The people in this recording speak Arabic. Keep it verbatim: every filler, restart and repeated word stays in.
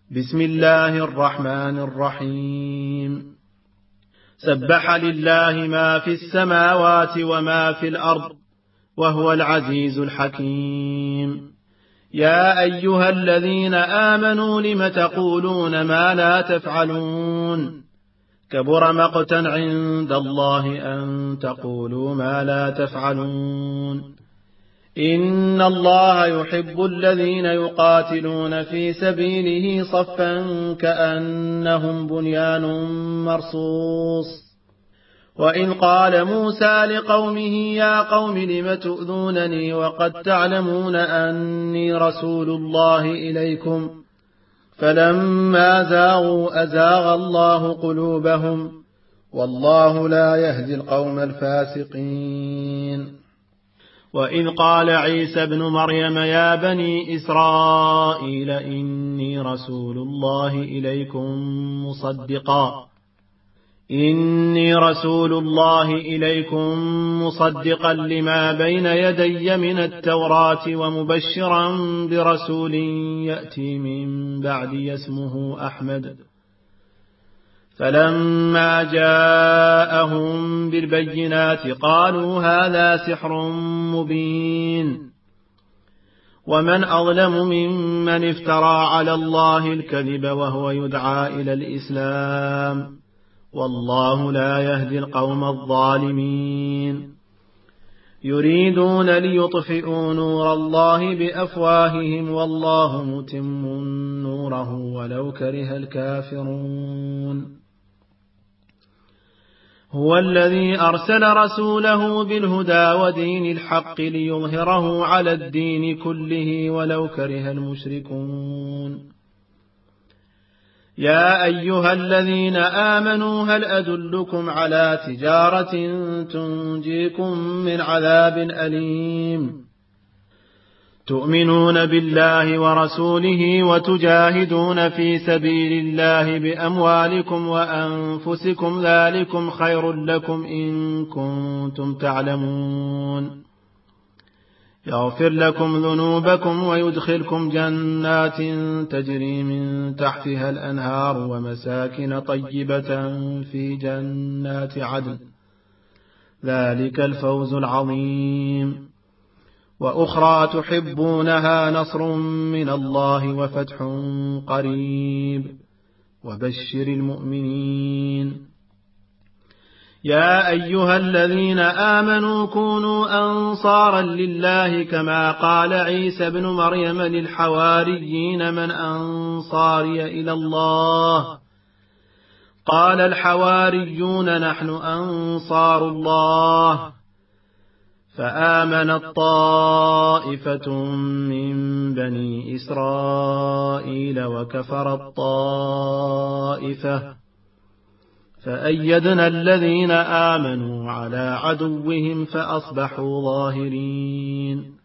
بسم الله الرحمن الرحيم. سبح لله ما في السماوات وما في الأرض وهو العزيز الحكيم. يا أيها الذين آمنوا لم تقولون ما لا تفعلون كبر مقتا عند الله أن تقولوا ما لا تفعلون. إن الله يحب الذين يقاتلون في سبيله صفا كأنهم بنيان مرصوص. وإذ قال موسى لقومه يا قوم لم تؤذونني وقد تعلمون أني رسول الله إليكم فلما زاغوا أزاغ الله قلوبهم والله لا يهدي القوم الفاسقين. وإذ قال عيسى ابن مريم يا بني إسرائيل إني رسول الله إليكم مصدقا إني رسول الله إليكم مصدقا لما بين يدي من التوراة ومبشرا برسول يأتي من بعدي اسمه أحمد. فلما جاءهم بالبينات قالوا هذا سحر مبين ومن أظلم ممن افترى على الله الكذب وهو يدعى إلى الإسلام والله لا يهدي القوم الظالمين. يريدون ليطفئوا نور الله بأفواههم والله متم نوره ولو كره الكافرون. هو الذي أرسل رسوله بالهدى ودين الحق ليظهره على الدين كله ولو كره المشركون. يا أيها الذين آمنوا هل أدلكم على تجارة تنجيكم من عذاب أليم تؤمنون بالله ورسوله وتجاهدون في سبيل الله بأموالكم وأنفسكم ذلكم خير لكم إن كنتم تعلمون. يغفر لكم ذنوبكم ويدخلكم جنات تجري من تحتها الأنهار ومساكن طيبة في جنات عدن ذلك الفوز العظيم. وأخرى تحبونها نصر من الله وفتح قريب وبشر المؤمنين. يا أيها الذين آمنوا كونوا أنصارا لله كما قال عيسى بن مريم للحواريين من أنصاري إلى الله قال الحواريون نحن أنصار الله. فآمنت طائفة من بني إسرائيل وكفرت طائفة فأيدنا الذين آمنوا على عدوهم فأصبحوا ظاهرين.